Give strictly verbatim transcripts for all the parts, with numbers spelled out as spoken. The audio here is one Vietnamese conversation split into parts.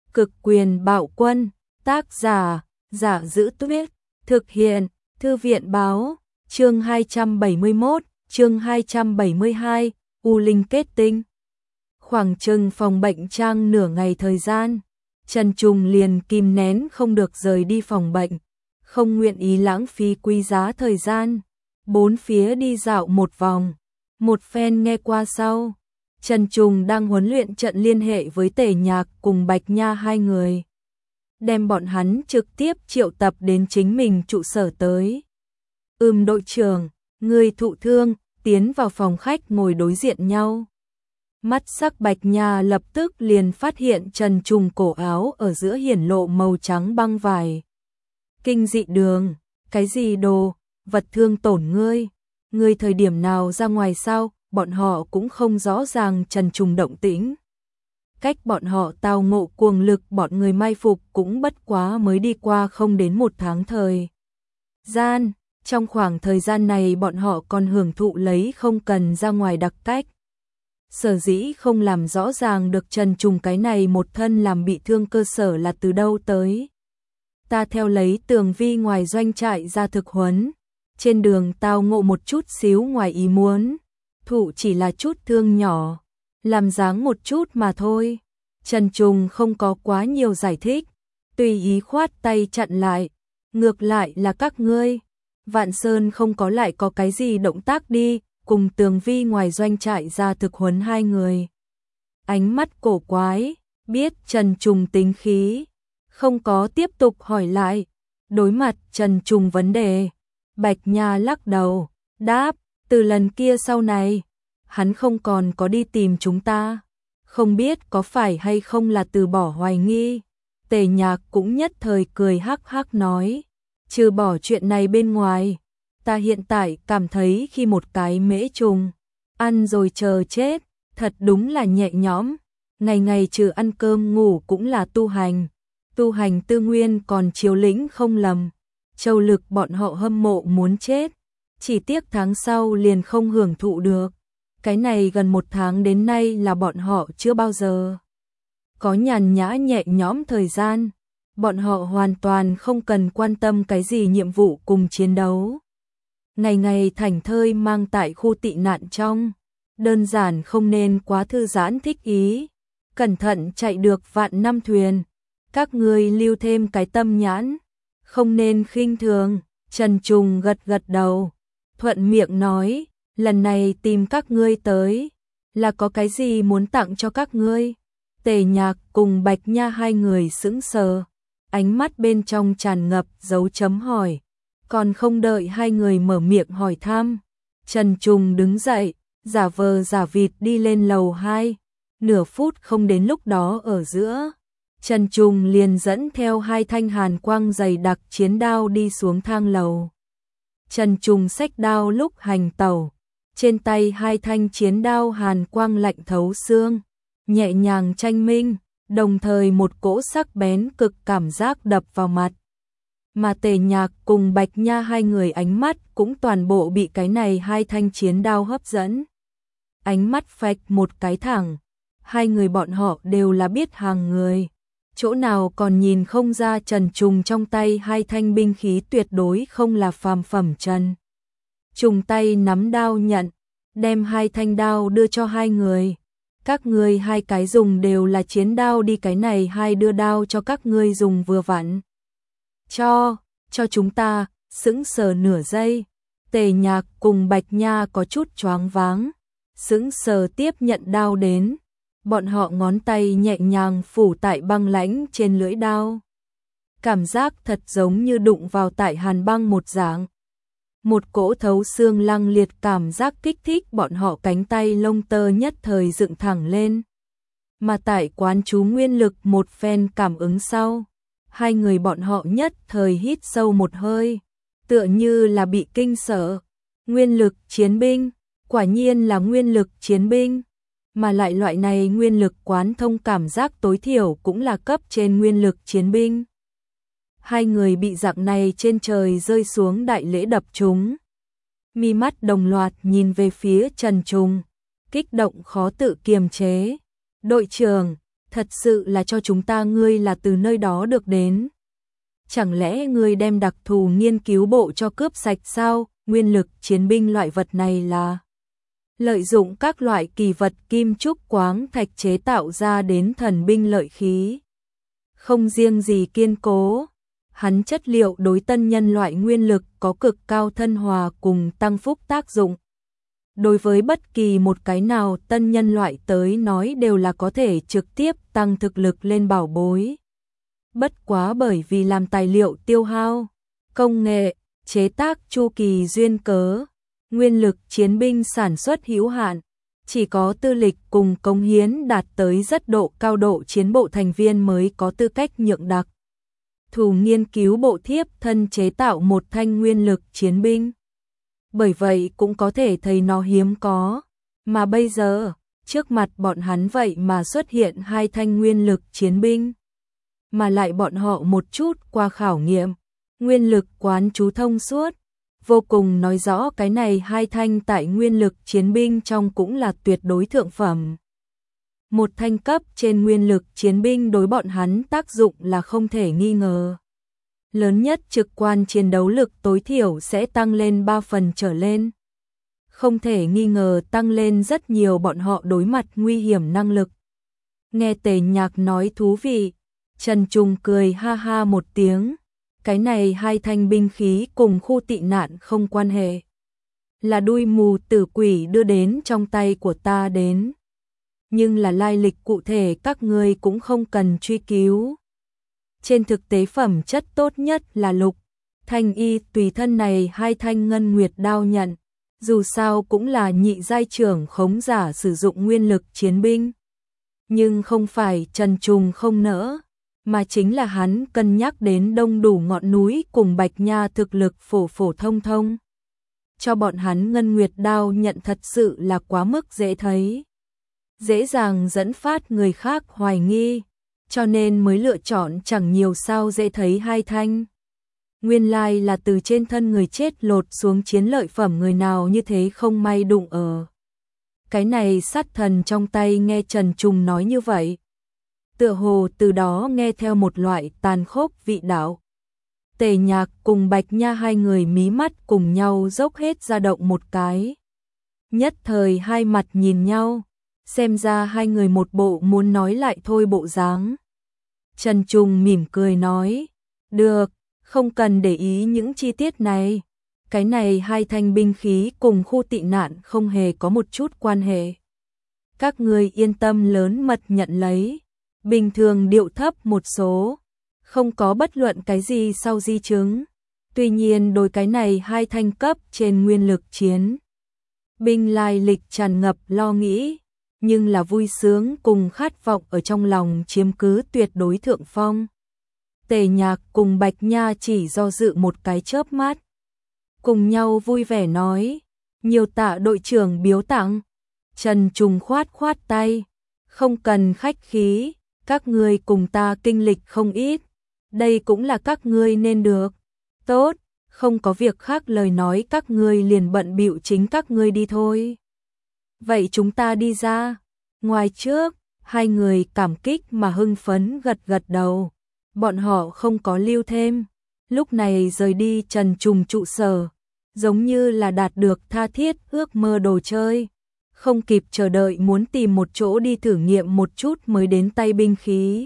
Cực quyền bạo quân, tác giả, Giả Giữ Tuyết, thực hiện, Thư viện báo, chương hai trăm bảy mươi mốt, chương hai trăm bảy mươi hai, U Linh kết tinh. Khoảng chừng phòng bệnh trang nửa ngày thời gian, Trần Trùng liền kìm nén không được rời đi phòng bệnh, không nguyện ý lãng phí quý giá thời gian, bốn phía đi dạo một vòng, một phen nghe qua sau. Trần Trùng đang huấn luyện trận liên hệ với Tề Nhạc cùng Bạch Nha hai người, đem bọn hắn trực tiếp triệu tập đến chính mình trụ sở tới. Ừm đội trưởng, người thụ thương, tiến vào phòng khách ngồi đối diện nhau. Mắt sắc Bạch Nha lập tức liền phát hiện Trần Trùng cổ áo ở giữa hiển lộ màu trắng băng vải. Kinh dị đường, cái gì đồ, vật thương tổn ngươi, ngươi thời điểm nào ra ngoài sao? Bọn họ cũng không rõ ràng Trần Trùng động tĩnh. Cách bọn họ tao ngộ cuồng lực bọn người mai phục cũng bất quá mới đi qua không đến một tháng thời gian. Trong khoảng thời gian này bọn họ còn hưởng thụ lấy không cần ra ngoài đặc cách. Sở dĩ không làm rõ ràng được Trần Trùng cái này một thân làm bị thương cơ sở là từ đâu tới. Ta theo lấy Tường Vi ngoài doanh trại ra thực huấn. Trên đường tao ngộ một chút xíu ngoài ý muốn. Thụ chỉ là chút thương nhỏ, làm dáng một chút mà thôi. Trần Trùng không có quá nhiều giải thích, tùy ý khoát tay chặn lại. Ngược lại là các ngươi, Vạn Sơn không có lại có cái gì động tác đi, cùng Tường Vi ngoài doanh trại ra thực huấn hai người. Ánh mắt cổ quái, biết Trần Trùng tính khí, không có tiếp tục hỏi lại. Đối mặt Trần Trùng vấn đề, Bạch Nha lắc đầu, đáp. Từ lần kia sau này, hắn không còn có đi tìm chúng ta. Không biết có phải hay không là từ bỏ hoài nghi. Tề Nhạc cũng nhất thời cười hắc hắc nói. Trừ bỏ chuyện này bên ngoài, ta hiện tại cảm thấy khi một cái mễ trùng, ăn rồi chờ chết, thật đúng là nhẹ nhõm. Ngày ngày trừ ăn cơm ngủ cũng là tu hành. Tu hành tư nguyên còn chiếu lĩnh không lầm. Châu Lực bọn họ hâm mộ muốn chết. Chỉ tiếc tháng sau liền không hưởng thụ được. Cái này gần một tháng đến nay là bọn họ chưa bao giờ có nhàn nhã nhẹ nhõm thời gian. Bọn họ hoàn toàn không cần quan tâm cái gì nhiệm vụ cùng chiến đấu. Ngày ngày thảnh thơi mang tại khu tị nạn trong. Đơn giản không nên quá thư giãn thích ý. Cẩn thận chạy được vạn năm thuyền. Các ngươi lưu thêm cái tâm nhãn. Không nên khinh thường. Trần Trùng gật gật đầu. Thuận miệng nói, lần này tìm các ngươi tới, là có cái gì muốn tặng cho các ngươi? Tề Nhạc cùng Bạch Nha hai người sững sờ, ánh mắt bên trong tràn ngập dấu chấm hỏi, còn không đợi hai người mở miệng hỏi thăm. Trần Trùng đứng dậy, giả vờ giả vịt đi lên lầu hai, nửa phút không đến lúc đó ở giữa. Trần Trùng liền dẫn theo hai thanh hàn quang dày đặc chiến đao đi xuống thang lầu. Trần Trùng xách đao lúc hành tẩu, trên tay hai thanh chiến đao hàn quang lạnh thấu xương, nhẹ nhàng tranh minh, đồng thời một cỗ sắc bén cực cảm giác đập vào mặt. Mà Tề Nhạc cùng Bạch Nha hai người ánh mắt cũng toàn bộ bị cái này hai thanh chiến đao hấp dẫn. Ánh mắt phạch một cái thẳng, hai người bọn họ đều là biết hàng người. Chỗ nào còn nhìn không ra Trần Trùng trong tay hai thanh binh khí tuyệt đối không là phàm phẩm. Trần Trùng tay nắm đao nhận, đem hai thanh đao đưa cho hai người. Các ngươi hai cái dùng đều là chiến đao đi, cái này hai đưa đao cho các ngươi dùng vừa vặn. Cho, cho chúng ta, sững sờ nửa giây. Tề Nhạc cùng Bạch Nha có chút choáng váng, sững sờ tiếp nhận đao đến. Bọn họ ngón tay nhẹ nhàng phủ tại băng lãnh trên lưỡi đao. Cảm giác thật giống như đụng vào tại hàn băng một dạng. Một cỗ thấu xương lăng liệt cảm giác kích thích bọn họ cánh tay lông tơ nhất thời dựng thẳng lên. Mà tại quán chú nguyên lực một phen cảm ứng sau, hai người bọn họ nhất thời hít sâu một hơi, tựa như là bị kinh sợ. Nguyên lực chiến binh, quả nhiên là nguyên lực chiến binh. Mà lại loại này nguyên lực quán thông cảm giác tối thiểu cũng là cấp trên nguyên lực chiến binh. Hai người bị dạng này trên trời rơi xuống đại lễ đập trúng. Mi mắt đồng loạt nhìn về phía Trần Trùng, kích động khó tự kiềm chế. Đội trưởng, thật sự là cho chúng ta ngươi là từ nơi đó được đến. Chẳng lẽ ngươi đem đặc thù nghiên cứu bộ cho cướp sạch sao? Nguyên lực chiến binh loại vật này là lợi dụng các loại kỳ vật kim trúc quáng thạch chế tạo ra đến thần binh lợi khí. Không riêng gì kiên cố, hắn chất liệu đối tân nhân loại nguyên lực có cực cao thân hòa cùng tăng phúc tác dụng. Đối với bất kỳ một cái nào tân nhân loại tới nói đều là có thể trực tiếp tăng thực lực lên bảo bối. Bất quá bởi vì làm tài liệu tiêu hao, công nghệ, chế tác chu kỳ duyên cớ, nguyên lực chiến binh sản xuất hữu hạn, chỉ có tư lịch cùng cống hiến đạt tới rất độ cao độ chiến bộ thành viên mới có tư cách nhượng đặc thù nghiên cứu bộ thiếp thân chế tạo một thanh nguyên lực chiến binh. Bởi vậy cũng có thể thấy nó hiếm có, mà bây giờ, trước mặt bọn hắn vậy mà xuất hiện hai thanh nguyên lực chiến binh. Mà lại bọn họ một chút qua khảo nghiệm, nguyên lực quán chú thông suốt, vô cùng nói rõ cái này hai thanh tại nguyên lực chiến binh trong cũng là tuyệt đối thượng phẩm. Một thanh cấp trên nguyên lực chiến binh đối bọn hắn tác dụng là không thể nghi ngờ. Lớn nhất trực quan chiến đấu lực tối thiểu sẽ tăng lên ba phần trở lên. Không thể nghi ngờ tăng lên rất nhiều bọn họ đối mặt nguy hiểm năng lực. Nghe Tề Nhạc nói thú vị, Trần Trùng cười ha ha một tiếng. Cái này hai thanh binh khí cùng khu tị nạn không quan hệ. Là đuôi mù tử quỷ đưa đến trong tay của ta đến. Nhưng là lai lịch cụ thể các ngươi cũng không cần truy cứu. Trên thực tế phẩm chất tốt nhất là lục thanh y tùy thân này hai thanh ngân nguyệt đao nhận. Dù sao cũng là nhị giai trưởng khống giả sử dụng nguyên lực chiến binh. Nhưng không phải Trần Trùng không nỡ, mà chính là hắn cân nhắc đến đông đủ ngọn núi cùng Bạch Nha thực lực phổ phổ thông thông. Cho bọn hắn ngân nguyệt đao nhận thật sự là quá mức dễ thấy. Dễ dàng dẫn phát người khác hoài nghi, cho nên mới lựa chọn chẳng nhiều sao dễ thấy hai thanh. Nguyên lai là từ trên thân người chết lột xuống chiến lợi phẩm người nào như thế không may đụng ở. Cái này sát thần trong tay nghe Trần Trùng nói như vậy. Tựa hồ từ đó nghe theo một loại tàn khốc vị đạo. Tề Nhạc cùng Bạch Nha hai người mí mắt cùng nhau dốc hết ra động một cái. Nhất thời hai mặt nhìn nhau, xem ra hai người một bộ muốn nói lại thôi bộ dáng. Trần Trùng mỉm cười nói, được, không cần để ý những chi tiết này. Cái này hai thanh binh khí cùng khu tị nạn không hề có một chút quan hệ. Các ngươi yên tâm lớn mật nhận lấy. Bình thường điệu thấp một số, không có bất luận cái gì sau di chứng. Tuy nhiên đối cái này hai thanh cấp trên nguyên lực chiến binh lai lịch tràn ngập lo nghĩ, nhưng là vui sướng cùng khát vọng ở trong lòng chiếm cứ tuyệt đối thượng phong. Tề Nhạc cùng Bạch Nha chỉ do dự một cái chớp mắt, cùng nhau vui vẻ nói, nhiều tạ đội trưởng biếu tặng. Trần Trùng khoát khoát tay, không cần khách khí. Các ngươi cùng ta kinh lịch không ít, đây cũng là các ngươi nên được. Tốt, không có việc khác lời nói các ngươi liền bận bịu chính các ngươi đi thôi. Vậy chúng ta đi ra. Ngoài trước, hai người cảm kích mà hưng phấn gật gật đầu. Bọn họ không có lưu thêm. Lúc này rời đi Trần Trùng trụ sở, giống như là đạt được tha thiết ước mơ đồ chơi. Không kịp chờ đợi muốn tìm một chỗ đi thử nghiệm một chút mới đến tay binh khí.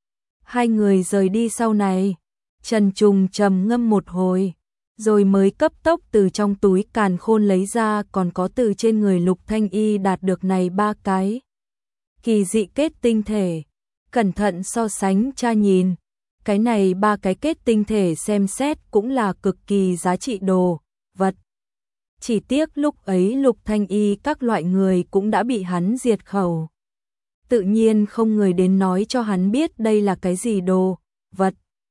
Hai người rời đi sau này, Trần Trùng trầm ngâm một hồi, rồi mới cấp tốc từ trong túi càn khôn lấy ra còn có từ trên người Lục Thanh Y đạt được này ba cái. Kỳ dị kết tinh thể, cẩn thận so sánh tra nhìn, cái này ba cái kết tinh thể xem xét cũng là cực kỳ giá trị đồ, vật. Chỉ tiếc lúc ấy Lục Thanh Y các loại người cũng đã bị hắn diệt khẩu. Tự nhiên không người đến nói cho hắn biết đây là cái gì đồ, vật.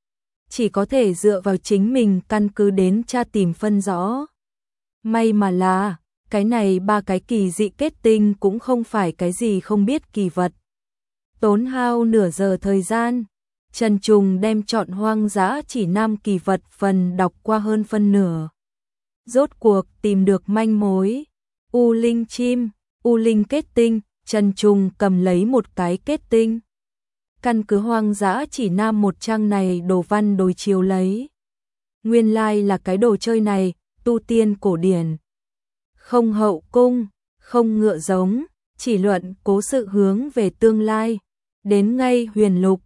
Chỉ có thể dựa vào chính mình căn cứ đến tra tìm phân rõ. May mà là, cái này ba cái kỳ dị kết tinh cũng không phải cái gì không biết kỳ vật. Tốn hao nửa giờ thời gian, Trần Trùng đem chọn hoang dã chỉ năm kỳ vật phần đọc qua hơn phân nửa. Rốt cuộc tìm được manh mối. U linh chim, U linh kết tinh, Trần Trùng cầm lấy một cái kết tinh. căn cứ hoang dã chỉ nam một trang này đồ văn đối chiếu lấy. Nguyên lai là cái đồ chơi này, tu tiên cổ điển. Không hậu cung, không ngựa giống, chỉ luận cố sự hướng về tương lai. Đến ngay huyền lục,